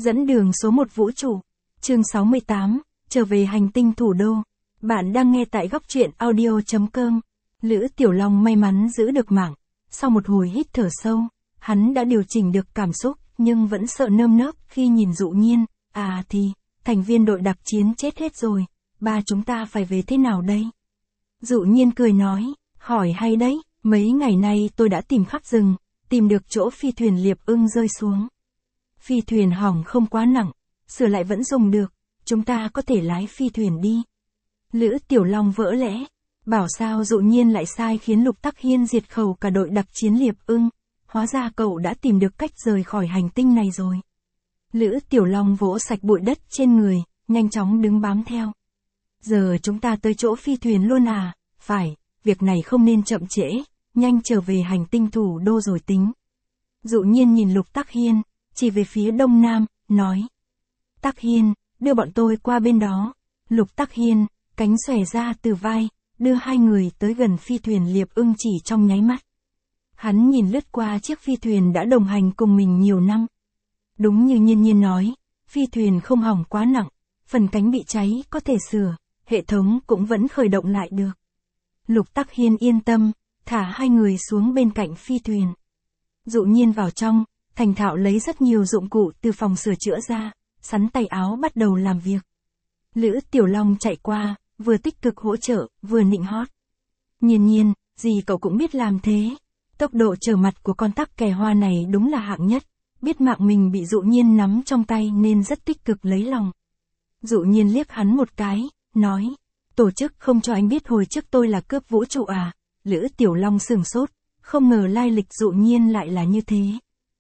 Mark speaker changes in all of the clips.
Speaker 1: Dẫn đường số 1 vũ trụ. Chương 68, trở về hành tinh thủ đô. Bạn đang nghe tại góc truyện audio.com. Lữ Tiểu Long may mắn giữ được mạng. Sau một hồi hít thở sâu, hắn đã điều chỉnh được cảm xúc, nhưng vẫn sợ nơm nớp khi nhìn Dụ Nhiên. Thành viên đội đặc chiến chết hết rồi, ba chúng ta phải về thế nào đây? Dụ Nhiên cười nói, hỏi hay đấy, mấy ngày nay tôi đã tìm khắp rừng, tìm được chỗ phi thuyền Liệp Ưng rơi xuống. Phi thuyền hỏng không quá nặng, sửa lại vẫn dùng được, chúng ta có thể lái phi thuyền đi. Lữ Tiểu Long vỡ lẽ, bảo sao Dụ Nhiên lại sai khiến Lục Tắc Hiên diệt khẩu cả đội đặc chiến Liệp Ưng, hóa ra cậu đã tìm được cách rời khỏi hành tinh này rồi. Lữ Tiểu Long vỗ sạch bụi đất trên người, nhanh chóng đứng bám theo. Giờ chúng ta tới chỗ phi thuyền luôn à? Phải, việc này không nên chậm trễ, nhanh trở về hành tinh thủ đô rồi tính. Dụ Nhiên nhìn Lục Tắc Hiên, chỉ về phía đông nam, nói. Tắc Hiên, đưa bọn tôi qua bên đó. Lục Tắc Hiên, cánh xòe ra từ vai, đưa hai người tới gần phi thuyền Liệp Ưng chỉ trong nháy mắt. Hắn nhìn lướt qua chiếc phi thuyền đã đồng hành cùng mình nhiều năm. Đúng như Nhiên Nhiên nói, phi thuyền không hỏng quá nặng, phần cánh bị cháy có thể sửa, hệ thống cũng vẫn khởi động lại được. Lục Tắc Hiên yên tâm, thả hai người xuống bên cạnh phi thuyền. Dụ Nhiên vào trong, thành thạo lấy rất nhiều dụng cụ từ phòng sửa chữa ra, sắn tay áo bắt đầu làm việc. Lữ Tiểu Long chạy qua, vừa tích cực hỗ trợ, vừa nịnh hót. Nhiên Nhiên, gì cậu cũng biết làm thế. Tốc độ trở mặt của con tắc kè hoa này đúng là hạng nhất, biết mạng mình bị Dụ Nhiên nắm trong tay nên rất tích cực lấy lòng. Dụ Nhiên liếc hắn một cái, nói, tổ chức không cho anh biết hồi trước tôi là cướp vũ trụ à? Lữ Tiểu Long sửng sốt, không ngờ lai lịch Dụ Nhiên lại là như thế.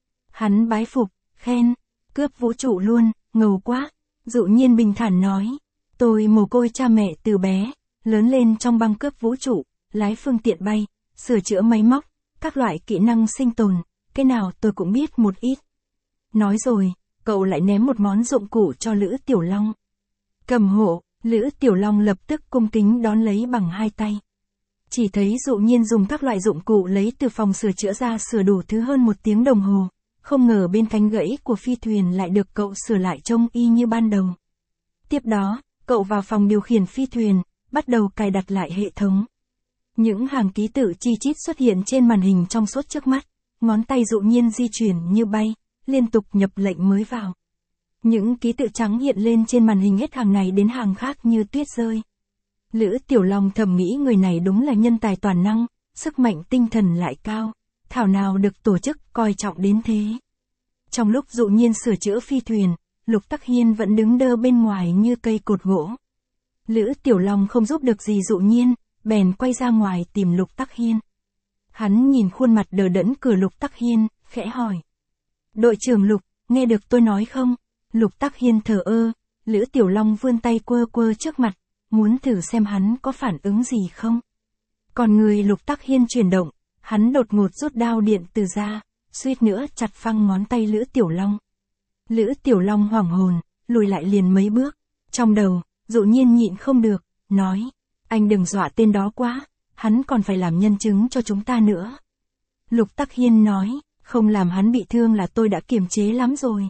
Speaker 1: Hắn bái phục, khen, cướp vũ trụ luôn, ngầu quá. Dụ Nhiên bình thản nói, tôi mồ côi cha mẹ từ bé, lớn lên trong băng cướp vũ trụ, lái phương tiện bay, sửa chữa máy móc, các loại kỹ năng sinh tồn, cái nào tôi cũng biết một ít. Nói rồi, cậu lại ném một món dụng cụ cho Lữ Tiểu Long. Cầm hộ, Lữ Tiểu Long lập tức cung kính đón lấy bằng hai tay. Chỉ thấy Dụ Nhiên dùng các loại dụng cụ lấy từ phòng sửa chữa ra sửa đủ thứ hơn 1 tiếng đồng hồ. Không ngờ bên cánh gãy của phi thuyền lại được cậu sửa lại trông y như ban đầu. Tiếp đó, cậu vào phòng điều khiển phi thuyền, bắt đầu cài đặt lại hệ thống. Những hàng ký tự chi chít xuất hiện trên màn hình trong suốt trước mắt, ngón tay Dụ Nhiên di chuyển như bay, liên tục nhập lệnh mới vào. Những ký tự trắng hiện lên trên màn hình hết hàng này đến hàng khác như tuyết rơi. Lữ Tiểu Long thầm nghĩ người này đúng là nhân tài toàn năng, sức mạnh tinh thần lại cao, thảo nào được tổ chức coi trọng đến thế. Trong lúc Dụ Nhiên sửa chữa phi thuyền, Lục Tắc Hiên vẫn đứng đơ bên ngoài như cây cột gỗ. Lữ Tiểu Long không giúp được gì Dụ Nhiên, bèn quay ra ngoài tìm Lục Tắc Hiên. Hắn nhìn khuôn mặt đờ đẫn của Lục Tắc Hiên, khẽ hỏi. Đội trưởng Lục, nghe được tôi nói không? Lục Tắc Hiên thờ ơ, Lữ Tiểu Long vươn tay quơ quơ trước mặt, muốn thử xem hắn có phản ứng gì không. Còn người Lục Tắc Hiên chuyển động, hắn đột ngột rút đao điện từ ra, suýt nữa chặt phăng ngón tay Lữ Tiểu Long. Lữ Tiểu Long hoảng hồn, lùi lại liền mấy bước. Trong đầu, Dụ Nhiên nhịn không được, nói, anh đừng dọa tên đó quá, hắn còn phải làm nhân chứng cho chúng ta nữa. Lục Tắc Hiên nói, không làm hắn bị thương là tôi đã kiềm chế lắm rồi.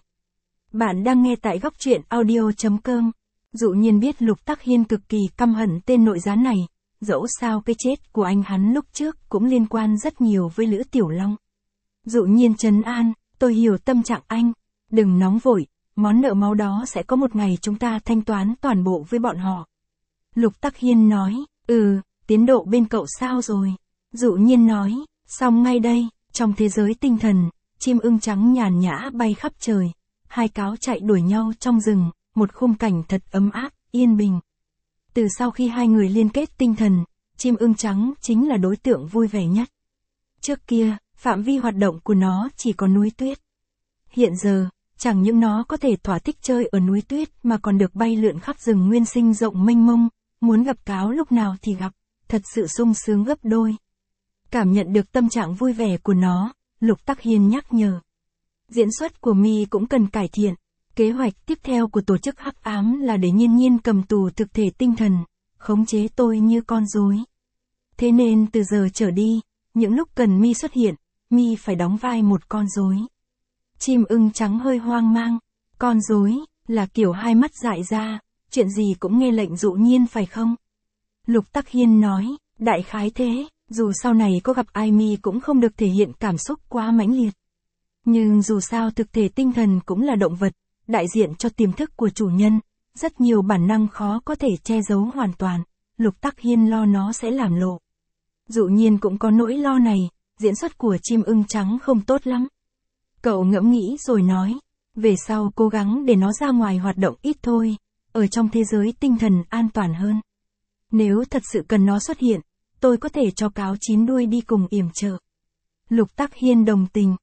Speaker 1: Bạn đang nghe tại góc truyện audio.com. Dụ Nhiên biết Lục Tắc Hiên cực kỳ căm hận tên nội gián này, dẫu sao cái chết của anh hắn lúc trước cũng liên quan rất nhiều với Lữ Tiểu Long. Dụ Nhiên trấn an, tôi hiểu tâm trạng anh, đừng nóng vội, món nợ máu đó sẽ có một ngày chúng ta thanh toán toàn bộ với bọn họ. Lục Tắc Hiên nói, tiến độ bên cậu sao rồi? Dụ Nhiên nói, xong ngay đây, trong thế giới tinh thần, chim ưng trắng nhàn nhã bay khắp trời, hai cáo chạy đuổi nhau trong rừng, một khung cảnh thật ấm áp, yên bình. Từ sau khi hai người liên kết tinh thần, chim ưng trắng chính là đối tượng vui vẻ nhất. Trước kia, phạm vi hoạt động của nó chỉ có núi tuyết. Hiện giờ, chẳng những nó có thể thỏa thích chơi ở núi tuyết mà còn được bay lượn khắp rừng nguyên sinh rộng mênh mông, muốn gặp cáo lúc nào thì gặp, thật sự sung sướng gấp đôi. Cảm nhận được tâm trạng vui vẻ của nó, Lục Tắc Hiên nhắc nhở. Diễn xuất của Mi cũng cần cải thiện. Kế hoạch tiếp theo của tổ chức hắc ám là để Nhiên Nhiên cầm tù thực thể tinh thần, khống chế tôi như con rối. Thế nên từ giờ trở đi, những lúc cần Mi xuất hiện, Mi phải đóng vai một con rối. Chim ưng trắng hơi hoang mang, Con rối, là kiểu hai mắt dại ra, chuyện gì cũng nghe lệnh Dụ Nhiên phải không? Lục Tắc Hiên nói, đại khái thế, dù sau này có gặp ai mi cũng không được thể hiện cảm xúc quá mãnh liệt. Nhưng dù sao thực thể tinh thần cũng là động vật, đại diện cho tiềm thức của chủ nhân, rất nhiều bản năng khó có thể che giấu hoàn toàn, Lục Tắc Hiên lo nó sẽ làm lộ. Dụ Nhiên cũng có nỗi lo này, diễn xuất của chim ưng trắng không tốt lắm. Cậu ngẫm nghĩ rồi nói, về sau cố gắng để nó ra ngoài hoạt động ít thôi, ở trong thế giới tinh thần an toàn hơn. Nếu thật sự cần nó xuất hiện, tôi có thể cho cáo chín đuôi đi cùng yểm trợ. Lục Tắc Hiên đồng tình,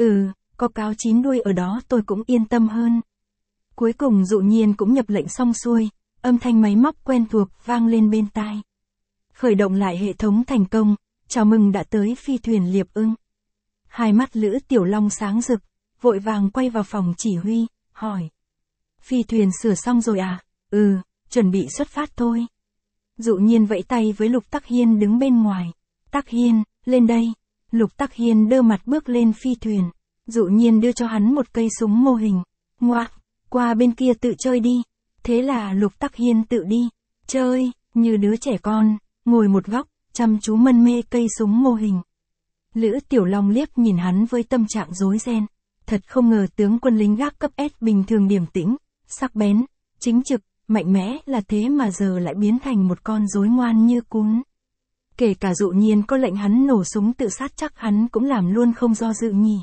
Speaker 1: có cáo chín đuôi ở đó tôi cũng yên tâm hơn. Cuối cùng Dụ Nhiên cũng nhập lệnh xong xuôi, âm thanh máy móc quen thuộc vang lên bên tai. Khởi động lại hệ thống thành công, chào mừng đã tới phi thuyền Liệp Ưng. Hai mắt Lữ Tiểu Long sáng rực, vội vàng quay vào phòng chỉ huy, hỏi. Phi thuyền sửa xong rồi à? Chuẩn bị xuất phát thôi. Dụ Nhiên vẫy tay với Lục Tắc Hiên đứng bên ngoài. Tắc Hiên, lên đây. Lục Tắc Hiên đưa mặt bước lên phi thuyền. Dụ Nhiên đưa cho hắn một cây súng mô hình. Ngoạc, qua bên kia tự chơi đi. Thế là Lục Tắc Hiên tự đi. Chơi, như đứa trẻ con, ngồi một góc, chăm chú mân mê cây súng mô hình. Lữ Tiểu Long liếc nhìn hắn với tâm trạng rối ren. Thật không ngờ tướng quân lính gác cấp S bình thường điềm tĩnh, sắc bén, chính trực, mạnh mẽ là thế mà giờ lại biến thành một con rối ngoan như cún. Kể cả Dụ Nhiên có lệnh hắn nổ súng tự sát chắc hắn cũng làm luôn không do dự nhỉ.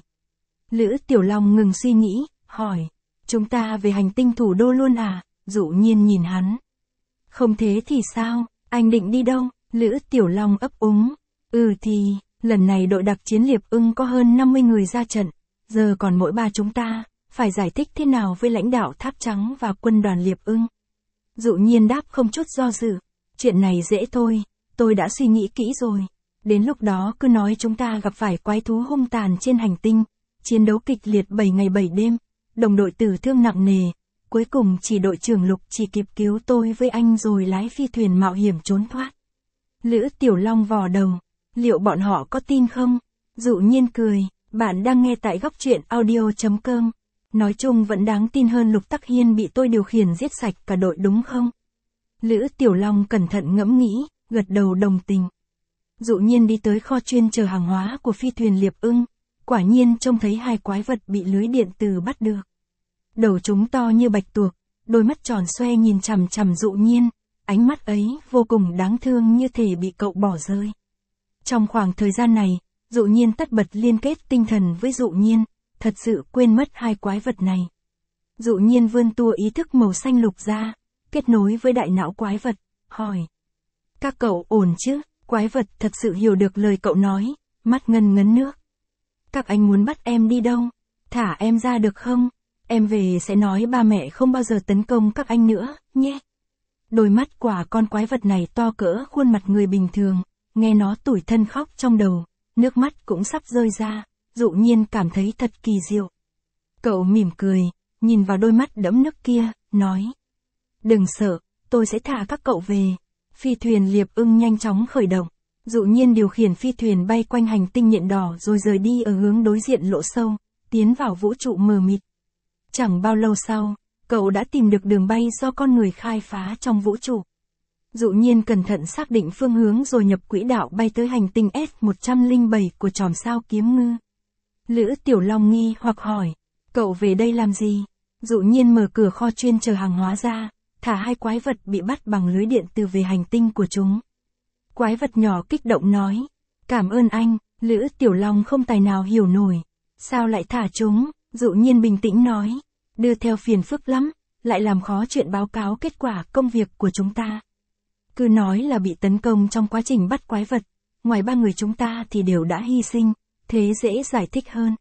Speaker 1: Lữ Tiểu Long ngừng suy nghĩ, hỏi, chúng ta về hành tinh thủ đô luôn à? Dụ Nhiên nhìn hắn. Không thế thì sao, anh định đi đâu? Lữ Tiểu Long ấp úng. Thì, lần này đội đặc chiến Liệp Ưng có hơn 50 người ra trận, giờ còn mỗi ba chúng ta, phải giải thích thế nào với lãnh đạo Tháp Trắng và quân đoàn Liệp Ưng? Dụ Nhiên đáp không chút do dự, chuyện này dễ thôi, tôi đã suy nghĩ kỹ rồi. Đến lúc đó cứ nói chúng ta gặp phải quái thú hung tàn trên hành tinh, chiến đấu kịch liệt 7 ngày 7 đêm, đồng đội tử thương nặng nề, cuối cùng chỉ đội trưởng Lục chỉ kịp cứu tôi với anh rồi lái phi thuyền mạo hiểm trốn thoát. Lữ Tiểu Long vò đầu, liệu bọn họ có tin không? Dụ Nhiên cười, bạn đang nghe tại góc truyện audio.com. Nói chung vẫn đáng tin hơn Lục Tắc Hiên bị tôi điều khiển giết sạch cả đội đúng không? Lữ Tiểu Long cẩn thận ngẫm nghĩ, gật đầu đồng tình. Dụ Nhiên đi tới kho chuyên chờ hàng hóa của phi thuyền Liệp Ưng, quả nhiên trông thấy hai quái vật bị lưới điện từ bắt được. Đầu chúng to như bạch tuộc, đôi mắt tròn xoe nhìn chằm chằm Dụ Nhiên, ánh mắt ấy vô cùng đáng thương như thể bị cậu bỏ rơi. Trong khoảng thời gian này, Dụ Nhiên tất bật liên kết tinh thần với Dụ Nhiên, thật sự quên mất hai quái vật này. Dụ Nhiên vươn tua ý thức màu xanh lục ra, kết nối với đại não quái vật, hỏi. Các cậu ổn chứ? Quái vật thật sự hiểu được lời cậu nói, mắt ngân ngấn nước. Các anh muốn bắt em đi đâu? Thả em ra được không? Em về sẽ nói ba mẹ không bao giờ tấn công các anh nữa, nhé. Đôi mắt quả con quái vật này to cỡ khuôn mặt người bình thường, nghe nó tủi thân khóc trong đầu, nước mắt cũng sắp rơi ra, Dụ Nhiên cảm thấy thật kỳ diệu. Cậu mỉm cười, nhìn vào đôi mắt đẫm nước kia, nói. Đừng sợ, tôi sẽ thả các cậu về. Phi thuyền Liệp Ưng nhanh chóng khởi động, Dụ Nhiên điều khiển phi thuyền bay quanh hành tinh nhện đỏ rồi rời đi ở hướng đối diện lỗ sâu, tiến vào vũ trụ mờ mịt. Chẳng bao lâu sau, cậu đã tìm được đường bay do con người khai phá trong vũ trụ. Dụ Nhiên cẩn thận xác định phương hướng rồi nhập quỹ đạo bay tới hành tinh S107 của chòm sao Kiếm Ngư. Lữ Tiểu Long nghi hoặc hỏi, cậu về đây làm gì? Dụ Nhiên mở cửa kho chuyên chờ hàng hóa ra, thả hai quái vật bị bắt bằng lưới điện từ về hành tinh của chúng. Quái vật nhỏ kích động nói, cảm ơn anh. Lữ Tiểu Long không tài nào hiểu nổi, sao lại thả chúng? Dụ Nhiên bình tĩnh nói, đưa theo phiền phức lắm, lại làm khó chuyện báo cáo kết quả công việc của chúng ta. Cứ nói là bị tấn công trong quá trình bắt quái vật, ngoài ba người chúng ta thì đều đã hy sinh, thế dễ giải thích hơn.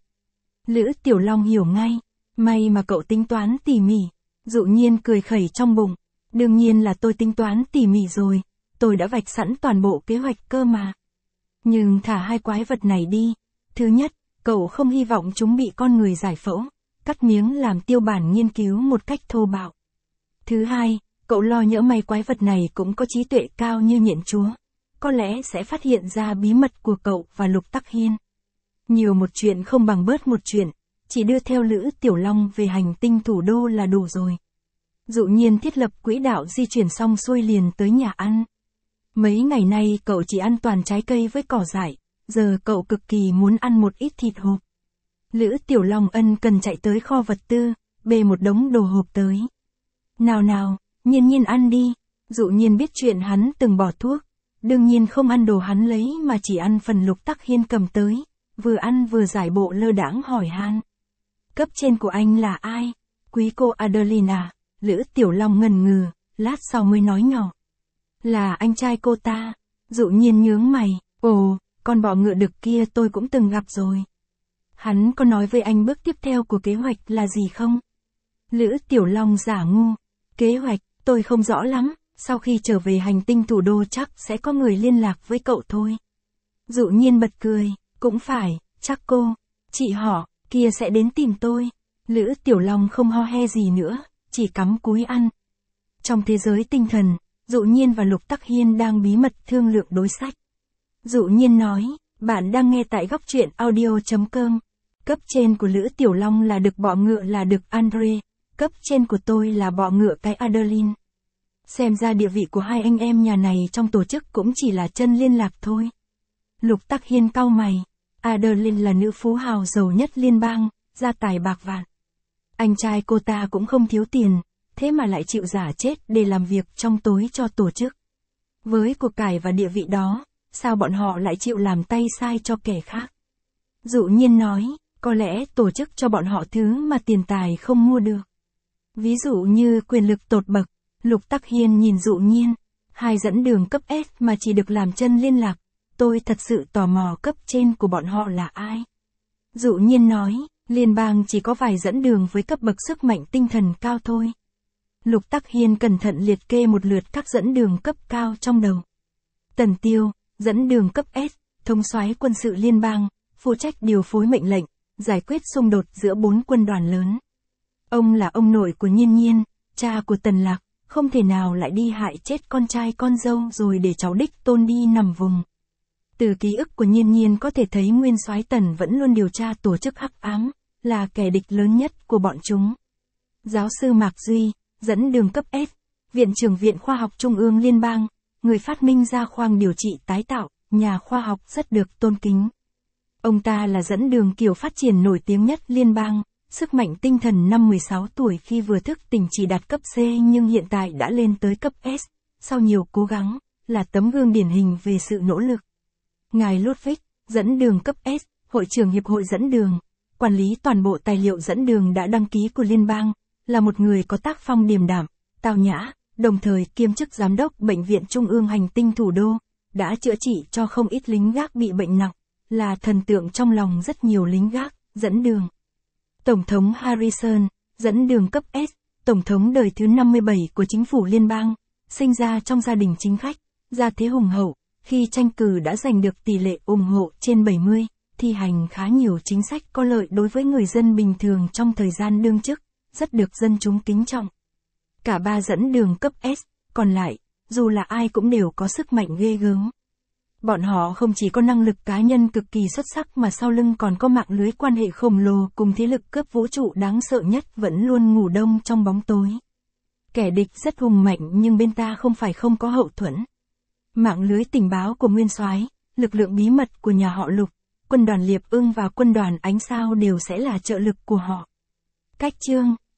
Speaker 1: Lữ Tiểu Long hiểu ngay, may mà cậu tính toán tỉ mỉ. Dụ Nhiên cười khẩy trong bụng, đương nhiên là tôi tính toán tỉ mỉ rồi, tôi đã vạch sẵn toàn bộ kế hoạch cơ mà. Nhưng thả hai quái vật này đi, thứ nhất, cậu không hy vọng chúng bị con người giải phẫu, cắt miếng làm tiêu bản nghiên cứu một cách thô bạo. Thứ hai, cậu lo nhỡ may quái vật này cũng có trí tuệ cao như nhện chúa, có lẽ sẽ phát hiện ra bí mật của cậu và Lục Tắc Hiên. Nhiều một chuyện không bằng bớt một chuyện, chỉ đưa theo Lữ Tiểu Long về hành tinh thủ đô là đủ rồi. Dụ Nhiên thiết lập quỹ đạo di chuyển xong xuôi liền tới nhà ăn. Mấy ngày nay cậu chỉ ăn toàn trái cây với cỏ dại, giờ cậu cực kỳ muốn ăn một ít thịt hộp. Lữ Tiểu Long ân cần chạy tới kho vật tư, bê một đống đồ hộp tới. Nào nào, Nhiên Nhiên ăn đi. Dụ Nhiên biết chuyện hắn từng bỏ thuốc, đương nhiên không ăn đồ hắn lấy mà chỉ ăn phần Lục Tắc Hiên cầm tới, vừa ăn vừa giải bộ lơ đãng hỏi han. Cấp trên của anh là ai? Quý cô Adelina. Lữ Tiểu Long ngần ngừ, lát sau mới nói nhỏ. Là anh trai cô ta. Dụ Nhiên nhướng mày, ồ, con bọ ngựa đực kia tôi cũng từng gặp rồi. Hắn có nói với anh bước tiếp theo của kế hoạch là gì không? Lữ Tiểu Long giả ngu. Kế hoạch, tôi không rõ lắm, sau khi trở về hành tinh thủ đô chắc sẽ có người liên lạc với cậu thôi. Dụ Nhiên bật cười, cũng phải, chắc cô, chị họ, kia sẽ đến tìm tôi. Lữ Tiểu Long không ho he gì nữa, chỉ cắm cúi ăn. Trong thế giới tinh thần, Dụ Nhiên và Lục Tắc Hiên đang bí mật thương lượng đối sách. Dụ Nhiên nói, bạn đang nghe tại góc truyện audio.com. Cấp trên của Lữ Tiểu Long là đực bọ ngựa là đực Andre, cấp trên của tôi là bọ ngựa cái Adeline. Xem ra địa vị của hai anh em nhà này trong tổ chức cũng chỉ là chân liên lạc thôi. Lục Tắc Hiên cau mày, Adeline là nữ phú hào giàu nhất liên bang, gia tài bạc vạn. Anh trai cô ta cũng không thiếu tiền, thế mà lại chịu giả chết để làm việc trong tối cho tổ chức. Với của cải và địa vị đó, sao bọn họ lại chịu làm tay sai cho kẻ khác? Dụ Nhiên nói, có lẽ tổ chức cho bọn họ thứ mà tiền tài không mua được. Ví dụ như quyền lực tột bậc. Lục Tắc Hiên nhìn Dụ Nhiên, hai dẫn đường cấp S mà chỉ được làm chân liên lạc, tôi thật sự tò mò cấp trên của bọn họ là ai. Dụ Nhiên nói, liên bang chỉ có vài dẫn đường với cấp bậc sức mạnh tinh thần cao thôi. Lục Tắc Hiên cẩn thận liệt kê một lượt các dẫn đường cấp cao trong đầu. Tần Tiêu, dẫn đường cấp S, thống soái quân sự liên bang, phụ trách điều phối mệnh lệnh, giải quyết xung đột giữa 4 quân đoàn lớn. Ông là ông nội của Nhiên Nhiên, cha của Tần Lạc, không thể nào lại đi hại chết con trai con dâu rồi để cháu đích tôn đi nằm vùng. Từ ký ức của Nhiên Nhiên có thể thấy nguyên soái Tần vẫn luôn điều tra tổ chức hắc ám, là kẻ địch lớn nhất của bọn chúng. Giáo sư Mạc Duy, dẫn đường cấp S, Viện trưởng Viện Khoa học Trung ương Liên bang, người phát minh ra khoang điều trị tái tạo, nhà khoa học rất được tôn kính. Ông ta là dẫn đường kiểu phát triển nổi tiếng nhất liên bang, sức mạnh tinh thần năm 16 tuổi khi vừa thức tỉnh chỉ đạt cấp C nhưng hiện tại đã lên tới cấp S, sau nhiều cố gắng, là tấm gương điển hình về sự nỗ lực. Ngài Ludwig, dẫn đường cấp S, hội trưởng Hiệp hội dẫn đường, quản lý toàn bộ tài liệu dẫn đường đã đăng ký của liên bang, là một người có tác phong điềm đạm, tao nhã, đồng thời kiêm chức giám đốc Bệnh viện Trung ương hành tinh thủ đô, đã chữa trị cho không ít lính gác bị bệnh nặng, là thần tượng trong lòng rất nhiều lính gác, dẫn đường. Tổng thống Harrison, dẫn đường cấp S, tổng thống đời thứ 57 của chính phủ liên bang, sinh ra trong gia đình chính khách, gia thế hùng hậu, khi tranh cử đã giành được tỷ lệ ủng hộ trên 70, thi hành khá nhiều chính sách có lợi đối với người dân bình thường trong thời gian đương chức, rất được dân chúng kính trọng. Cả ba dẫn đường cấp S, còn lại, dù là ai cũng đều có sức mạnh ghê gớm. Bọn họ không chỉ có năng lực cá nhân cực kỳ xuất sắc mà sau lưng còn có mạng lưới quan hệ khổng lồ cùng thế lực cướp vũ trụ đáng sợ nhất vẫn luôn ngủ đông trong bóng tối. Kẻ địch rất hùng mạnh nhưng bên ta không phải không có hậu thuẫn. Mạng lưới tình báo của nguyên soái, lực lượng bí mật của nhà họ Lục, quân đoàn Liệp Ưng và quân đoàn Ánh Sao đều sẽ là trợ lực của họ. Cách chương